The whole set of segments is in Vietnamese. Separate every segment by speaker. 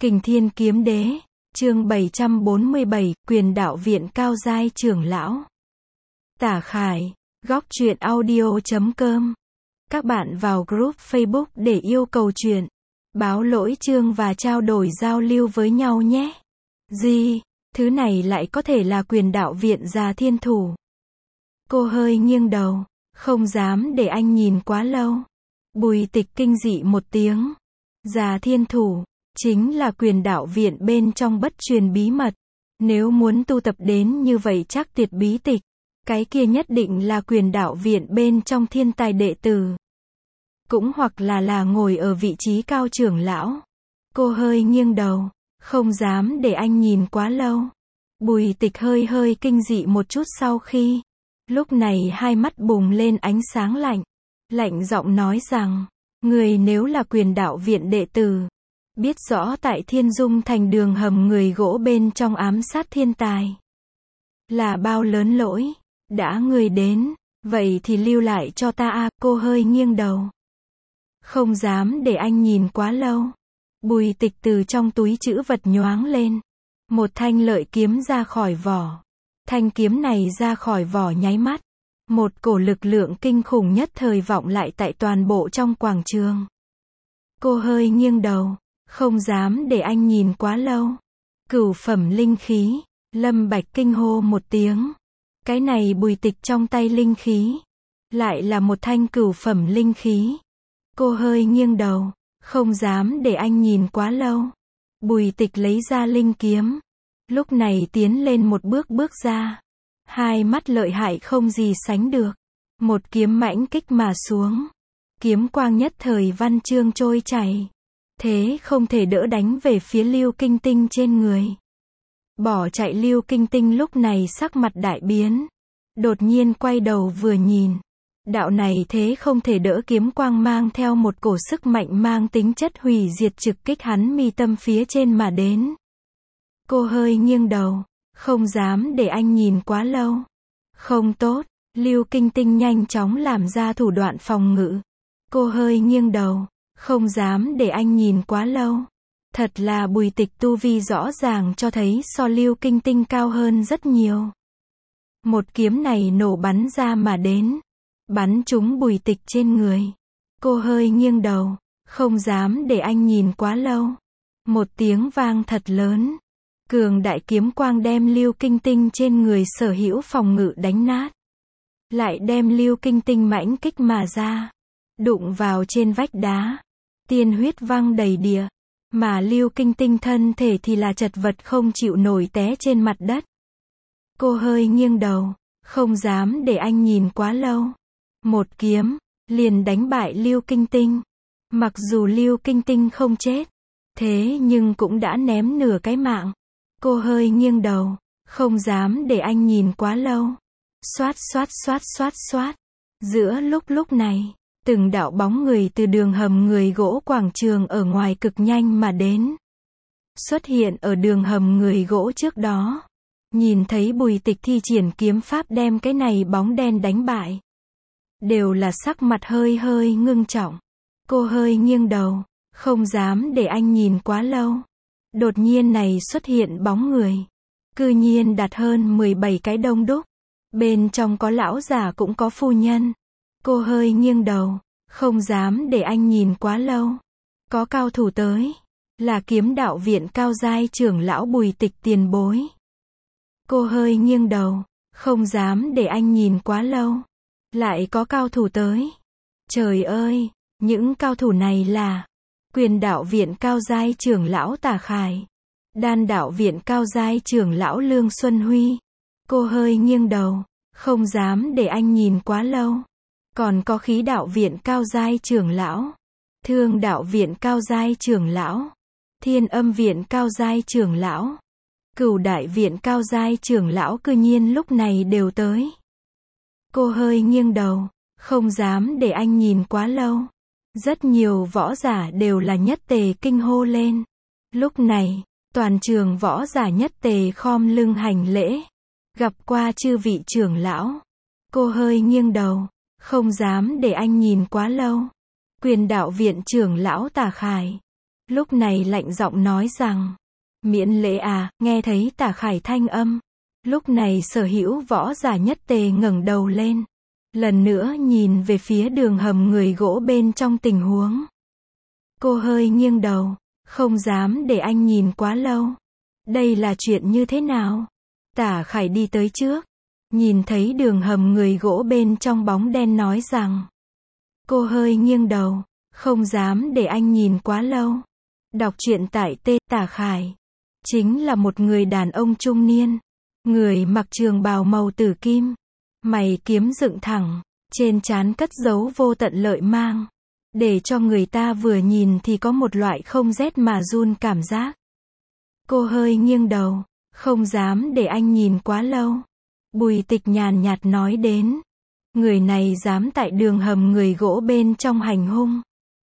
Speaker 1: Kình Thiên Kiếm Đế, chương 747, Quyền Đạo Viện Cao Giai trưởng lão. Tả Khải, góc truyện audio.com. Các bạn vào group Facebook để yêu cầu chuyện, báo lỗi chương và trao đổi giao lưu với nhau nhé. Gì, thứ này lại có thể là Quyền Đạo Viện Già Thiên Thủ? Cô hơi nghiêng đầu, không dám để anh nhìn quá lâu. Bùi Tịch kinh dị một tiếng. Già Thiên Thủ chính là Quyền Đạo Viện bên trong bất truyền bí mật. Nếu muốn tu tập đến như vậy chắc tuyệt bí tịch. Cái kia nhất định là Quyền Đạo Viện bên trong thiên tài đệ tử. Cũng hoặc là ngồi ở vị trí cao trưởng lão. Cô hơi nghiêng đầu, không dám để anh nhìn quá lâu. Bùi Tịch hơi kinh dị một chút sau khi. Lúc này hai mắt bùng lên ánh sáng lạnh. Lạnh giọng nói rằng, người nếu là Quyền Đạo Viện đệ tử, biết rõ tại Thiên Dung Thành đường hầm người gỗ bên trong ám sát thiên tài. Là bao lớn lỗi, đã người đến, vậy thì lưu lại cho ta a. Cô hơi nghiêng đầu. Không dám để anh nhìn quá lâu. Bùi Tịch từ trong túi trữ vật nhoáng lên. Một thanh lợi kiếm ra khỏi vỏ. Thanh kiếm này ra khỏi vỏ nháy mắt. Một cổ lực lượng kinh khủng nhất thời vọng lại tại toàn bộ trong quảng trường. Cô hơi nghiêng đầu, không dám để anh nhìn quá lâu. Cửu phẩm linh khí, Lâm Bạch kinh hô một tiếng. Cái này Bùi Tịch trong tay linh khí, lại là một thanh cửu phẩm linh khí. Cô hơi nghiêng đầu, không dám để anh nhìn quá lâu. Bùi Tịch lấy ra linh kiếm, lúc này tiến lên một bước ra. Hai mắt lợi hại không gì sánh được. Một kiếm mãnh kích mà xuống. Kiếm quang nhất thời văn chương trôi chảy. Thế không thể đỡ đánh về phía Lưu Kinh Tinh trên người. Bỏ chạy Lưu Kinh Tinh lúc này sắc mặt đại biến. Đột nhiên quay đầu vừa nhìn. Đạo này thế không thể đỡ kiếm quang mang theo một cổ sức mạnh mang tính chất hủy diệt trực kích hắn mi tâm phía trên mà đến. Cô hơi nghiêng đầu, không dám để anh nhìn quá lâu. Không tốt, Lưu Kinh Tinh nhanh chóng làm ra thủ đoạn phòng ngự. Cô hơi nghiêng đầu, không dám để anh nhìn quá lâu. Thật là Bùi Tịch tu vi rõ ràng cho thấy so Lưu Kinh Tinh cao hơn rất nhiều. Một kiếm này nổ bắn ra mà đến. Bắn trúng Bùi Tịch trên người. Cô hơi nghiêng đầu, không dám để anh nhìn quá lâu. Một tiếng vang thật lớn. Cường đại kiếm quang đem Lưu Kinh Tinh trên người sở hữu phòng ngự đánh nát. Lại đem Lưu Kinh Tinh mãnh kích mà ra. Đụng vào trên vách đá. Tiên huyết văng đầy địa. Mà Lưu Kinh Tinh thân thể thì là chật vật không chịu nổi té trên mặt đất. Cô hơi nghiêng đầu, không dám để anh nhìn quá lâu. Một kiếm, liền đánh bại Lưu Kinh Tinh. Mặc dù Lưu Kinh Tinh không chết, thế nhưng cũng đã ném nửa cái mạng. Cô hơi nghiêng đầu, không dám để anh nhìn quá lâu. Xoát. Giữa lúc này, từng đạo bóng người từ đường hầm người gỗ quảng trường ở ngoài cực nhanh mà đến. Xuất hiện ở đường hầm người gỗ trước đó. Nhìn thấy Bùi Tịch thi triển kiếm pháp đem cái này bóng đen đánh bại. Đều là sắc mặt hơi ngưng trọng. Cô hơi nghiêng đầu, không dám để anh nhìn quá lâu. Đột nhiên này xuất hiện bóng người. Cư nhiên đạt hơn 17 cái đông đúc. Bên trong có lão già cũng có phu nhân. Cô hơi nghiêng đầu, không dám để anh nhìn quá lâu. Có cao thủ tới. Là Kiếm Đạo Viện Cao Giai trưởng lão Bùi Tịch tiền bối. Cô hơi nghiêng đầu, không dám để anh nhìn quá lâu. Lại có cao thủ tới. Trời ơi, những cao thủ này là Quyền Đạo Viện Cao Giai trưởng lão Tả Khải, Đan Đạo Viện Cao Giai trưởng lão Lương Xuân Huy. Cô hơi nghiêng đầu, không dám để anh nhìn quá lâu. Còn có Khí Đạo Viện Cao Giai trưởng lão, Thương Đạo Viện Cao Giai trưởng lão, Thiên Âm Viện Cao Giai trưởng lão, Cửu Đại Viện Cao Giai trưởng lão cư nhiên lúc này đều tới. Cô hơi nghiêng đầu, không dám để anh nhìn quá lâu. Rất nhiều võ giả đều là nhất tề kinh hô lên. Lúc này, toàn trường võ giả nhất tề khom lưng hành lễ. Gặp qua chư vị trưởng lão. Cô hơi nghiêng đầu, không dám để anh nhìn quá lâu. Quyền Đạo Viện trưởng lão Tả Khải. lúc này lạnh giọng nói rằng, miễn lễ à, nghe thấy Tả Khải thanh âm. Lúc này Sở Hữu Võ giả nhất tề ngẩng đầu lên. Lần nữa nhìn về phía đường hầm người gỗ bên trong tình huống. Cô hơi nghiêng đầu, không dám để anh nhìn quá lâu. Đây là chuyện như thế nào? Tả Khải đi tới trước, nhìn thấy đường hầm người gỗ bên trong bóng đen nói rằng. Cô hơi nghiêng đầu, không dám để anh nhìn quá lâu. Đọc truyện tại Tả Khải. Chính là một người đàn ông trung niên. Người mặc trường bào màu tử kim. Mày kiếm dựng thẳng, trên trán cất giấu vô tận lợi mang. Để cho người ta vừa nhìn thì có một loại không rét mà run cảm giác. Cô hơi nghiêng đầu, không dám để anh nhìn quá lâu. Bùi Tịch nhàn nhạt nói đến. Người này dám tại đường hầm người gỗ bên trong hành hung.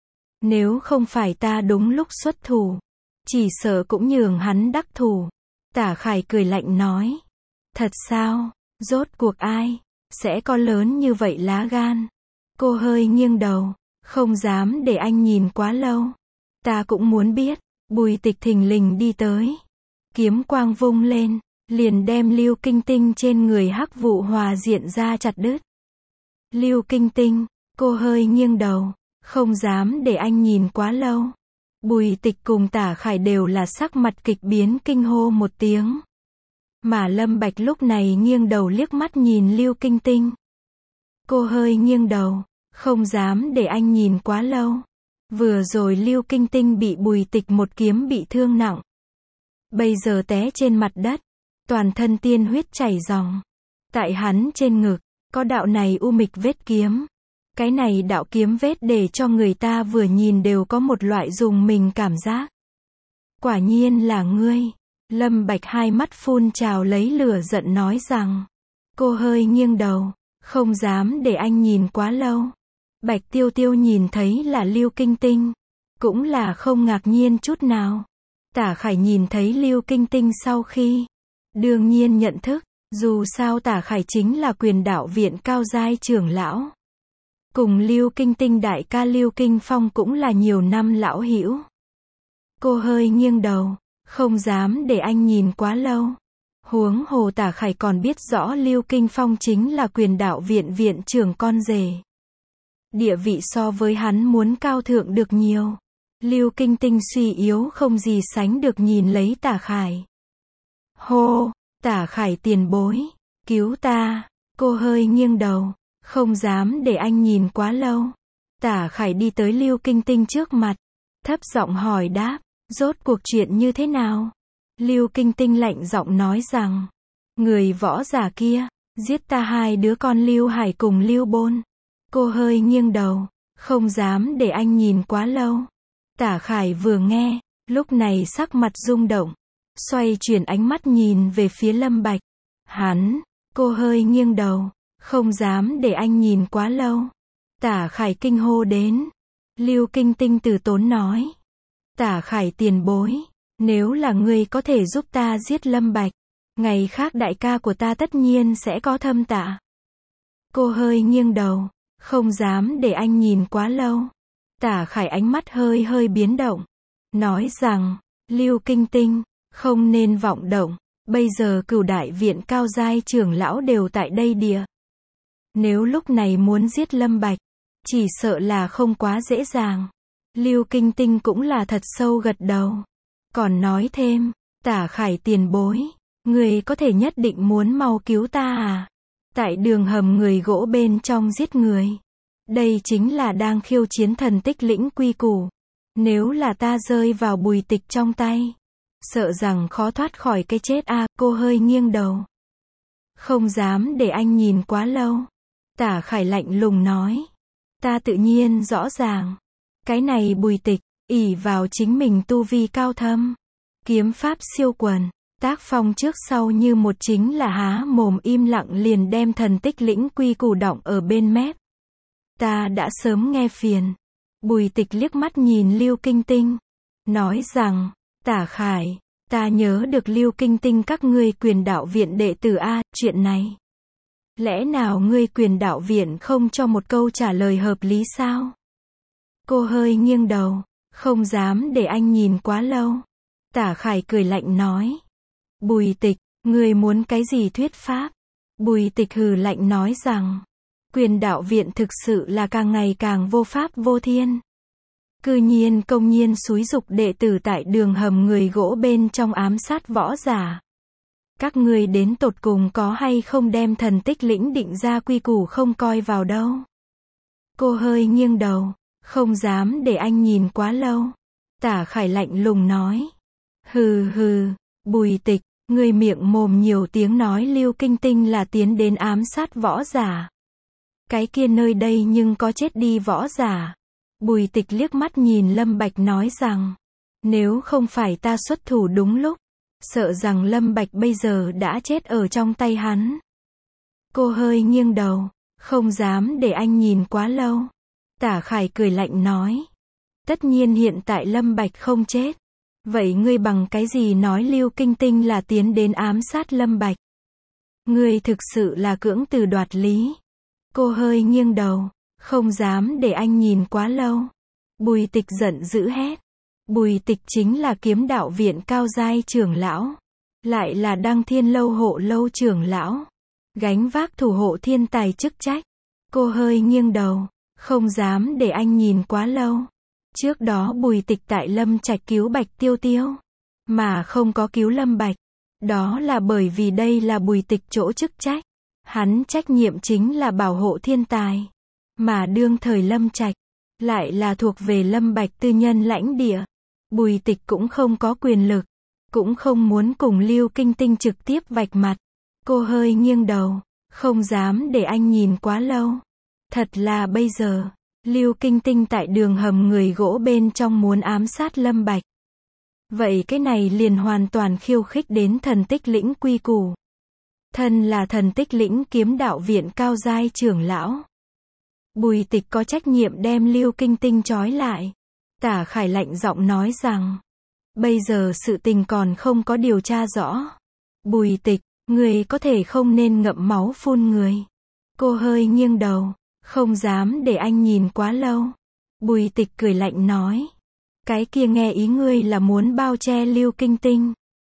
Speaker 1: Nếu không phải ta đúng lúc xuất thủ, chỉ sợ cũng nhường hắn đắc thủ. Tả Khải cười lạnh nói. Thật sao? Rốt cuộc ai sẽ có lớn như vậy lá gan? Cô hơi nghiêng đầu, không dám để anh nhìn quá lâu. Ta cũng muốn biết. Bùi Tịch thình lình đi tới. Kiếm quang vung lên, liền đem Lưu Kinh Tinh trên người Hắc Vụ Hòa Diện ra chặt đứt. Lưu Kinh Tinh, cô hơi nghiêng đầu, không dám để anh nhìn quá lâu. Bùi Tịch cùng Tả Khải đều là sắc mặt kịch biến kinh hô một tiếng. Mà Lâm Bạch lúc này nghiêng đầu liếc mắt nhìn Lưu Kinh Tinh. Cô hơi nghiêng đầu, không dám để anh nhìn quá lâu. Vừa rồi Lưu Kinh Tinh bị Bùi Tịch một kiếm bị thương nặng. Bây giờ té trên mặt đất, toàn thân tiên huyết chảy ròng. Tại hắn trên ngực, có đạo này u mịch vết kiếm. Cái này đạo kiếm vết để cho người ta vừa nhìn đều có một loại rùng mình cảm giác. Quả nhiên là ngươi. Lâm Bạch hai mắt phun trào lấy lửa giận nói rằng. Cô hơi nghiêng đầu, không dám để anh nhìn quá lâu. Bạch Tiêu Tiêu nhìn thấy là Lưu Kinh Tinh, cũng là không ngạc nhiên chút nào. Tả Khải nhìn thấy Lưu Kinh Tinh sau khi, đương nhiên nhận thức, dù sao Tả Khải chính là Quyền Đạo Viện cao giai trưởng lão. Cùng Lưu Kinh Tinh đại ca Lưu Kinh Phong cũng là nhiều năm lão hữu. Cô hơi nghiêng đầu, không dám để anh nhìn quá lâu. Huống hồ Tả Khải còn biết rõ Lưu Kinh Phong chính là Quyền Đạo Viện viện trưởng con rể. Địa vị so với hắn muốn cao thượng được nhiều. Lưu Kinh Tinh suy yếu không gì sánh được nhìn lấy Tả Khải. Hô, Tả Khải tiền bối, cứu ta. Cô hơi nghiêng đầu, không dám để anh nhìn quá lâu. Tả Khải đi tới Lưu Kinh Tinh trước mặt, thấp giọng hỏi đáp, rốt cuộc chuyện như thế nào? Lưu Kinh Tinh lạnh giọng nói rằng, người võ giả kia, giết ta hai đứa con Lưu Hải cùng Lưu Bôn. Cô hơi nghiêng đầu, không dám để anh nhìn quá lâu. Tả Khải vừa nghe, lúc này sắc mặt rung động, xoay chuyển ánh mắt nhìn về phía Lâm Bạch. Hắn, cô hơi nghiêng đầu, không dám để anh nhìn quá lâu. Tả Khải kinh hô đến. Lưu Kinh Tinh từ tốn nói. Tả Khải tiền bối, nếu là ngươi có thể giúp ta giết Lâm Bạch, ngày khác đại ca của ta tất nhiên sẽ có thâm tạ. Cô hơi nghiêng đầu, không dám để anh nhìn quá lâu. Tả Khải ánh mắt hơi biến động, nói rằng, Lưu Kinh Tinh, không nên vọng động, bây giờ Cửu Đại Viện cao giai trưởng lão đều tại đây địa. Nếu lúc này muốn giết Lâm Bạch, chỉ sợ là không quá dễ dàng. Lưu Kinh Tinh cũng là thật sâu gật đầu. Còn nói thêm, Tả Khải tiền bối, người có thể nhất định muốn mau cứu ta à? Tại đường hầm người gỗ bên trong giết người. Đây chính là đang khiêu chiến thần tích lĩnh quy củ. Nếu là ta rơi vào Bùi Tịch trong tay, sợ rằng khó thoát khỏi cái chết a. Cô hơi nghiêng đầu, không dám để anh nhìn quá lâu. Tả Khải lạnh lùng nói. Ta tự nhiên rõ ràng. Cái này Bùi Tịch, ỷ vào chính mình tu vi cao thâm, kiếm pháp siêu quần, tác phong trước sau như một, chính là há mồm im lặng liền đem thần tích lĩnh quy củ đọng ở bên mép. Ta đã sớm nghe phiền. Bùi Tịch liếc mắt nhìn Lưu Kinh Tinh, nói rằng, Tả Khải, ta nhớ được Lưu Kinh Tinh các ngươi Quyền Đạo Viện đệ tử a, chuyện này. Lẽ nào ngươi Quyền Đạo Viện không cho một câu trả lời hợp lý sao? Cô hơi nghiêng đầu, Không dám để anh nhìn quá lâu. Tả Khải cười lạnh nói. Bùi Tịch, ngươi muốn cái gì thuyết pháp? Bùi Tịch hừ lạnh nói rằng, Quyền đạo viện thực sự là càng ngày càng vô pháp vô thiên. Cư nhiên công nhiên xúi giục đệ tử tại đường hầm người gỗ bên trong ám sát võ giả. Các ngươi đến tột cùng có hay không đem thần tích lĩnh định ra quy củ không coi vào đâu. Cô hơi nghiêng đầu, không dám để anh nhìn quá lâu. Tả Khải lạnh lùng nói. Hừ hừ, Bùi Tịch, ngươi miệng mồm nhiều tiếng nói Lưu Kinh Tinh là tiến đến ám sát võ giả. Cái kia nơi đây nhưng có chết đi võ giả. Bùi Tịch liếc mắt nhìn Lâm Bạch nói rằng, nếu không phải ta xuất thủ đúng lúc, sợ rằng Lâm Bạch bây giờ đã chết ở trong tay hắn. Cô hơi nghiêng đầu, không dám để anh nhìn quá lâu. Tả Khải cười lạnh nói. Tất nhiên hiện tại Lâm Bạch không chết. Vậy ngươi bằng cái gì nói Lưu Kinh Tinh là tiến đến ám sát Lâm Bạch? Ngươi thực sự là cưỡng từ đoạt lý. Cô hơi nghiêng đầu, không dám để anh nhìn quá lâu. Bùi Tịch giận dữ hét. Bùi Tịch chính là kiếm đạo viện cao giai trưởng lão. Lại là Đăng Thiên lâu hộ lâu trưởng lão. Gánh vác thủ hộ thiên tài chức trách. Cô hơi nghiêng đầu, không dám để anh nhìn quá lâu. Trước đó Bùi Tịch tại Lâm Trạch cứu Bạch Tiêu Tiêu, mà không có cứu Lâm Bạch. Đó là bởi vì đây là Bùi Tịch chỗ chức trách. Hắn trách nhiệm chính là bảo hộ thiên tài. Mà đương thời Lâm Trạch, lại là thuộc về Lâm Bạch tư nhân lãnh địa. Bùi Tịch cũng không có quyền lực, cũng không muốn cùng Lưu Kinh Tinh trực tiếp vạch mặt. Cô hơi nghiêng đầu, không dám để anh nhìn quá lâu. Thật là bây giờ, Lưu Kinh Tinh tại đường hầm người gỗ bên trong muốn ám sát Lâm Bạch. Vậy cái này liền hoàn toàn khiêu khích đến thần tích lĩnh quy củ. Thân là thần tích lĩnh kiếm đạo viện cao giai trưởng lão. Bùi Tịch có trách nhiệm đem Lưu Kinh Tinh trói lại. Tả Khải lạnh giọng nói rằng, bây giờ sự tình còn không có điều tra rõ. Bùi Tịch, người có thể không nên ngậm máu phun người. Cô hơi nghiêng đầu, không dám để anh nhìn quá lâu. Bùi Tịch cười lạnh nói, cái kia nghe ý ngươi là muốn bao che Lưu Kinh Tinh.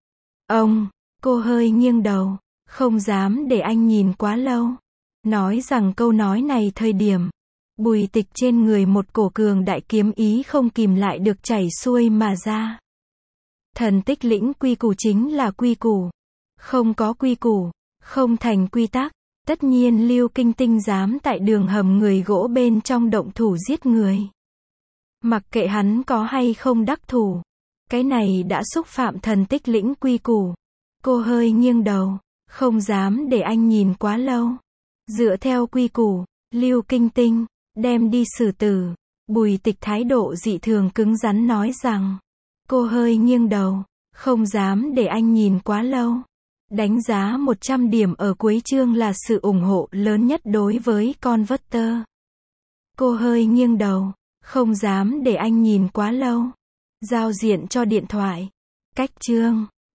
Speaker 1: Cô hơi nghiêng đầu, không dám để anh nhìn quá lâu. Nói rằng câu nói này thời điểm, Bùi Tịch trên người một cổ cường đại kiếm ý không kìm lại được chảy xuôi mà ra. Thần tích lĩnh quy củ chính là quy củ. Không có quy củ, không thành quy tắc. Tất nhiên Lưu Kinh Tinh dám tại đường hầm người gỗ bên trong động thủ giết người. Mặc kệ hắn có hay không đắc thủ. Cái này đã xúc phạm thần tích lĩnh quy củ. Cô hơi nghiêng đầu, không dám để anh nhìn quá lâu. Dựa theo quy củ, Lưu Kinh Tinh, đem đi xử tử. Bùi Tịch thái độ dị thường cứng rắn nói rằng. Cô hơi nghiêng đầu, không dám để anh nhìn quá lâu. Đánh giá 100 điểm ở cuối chương là sự ủng hộ lớn nhất đối với Converter. Cô hơi nghiêng đầu, không dám để anh nhìn quá lâu. Giao diện cho điện thoại. Cách chương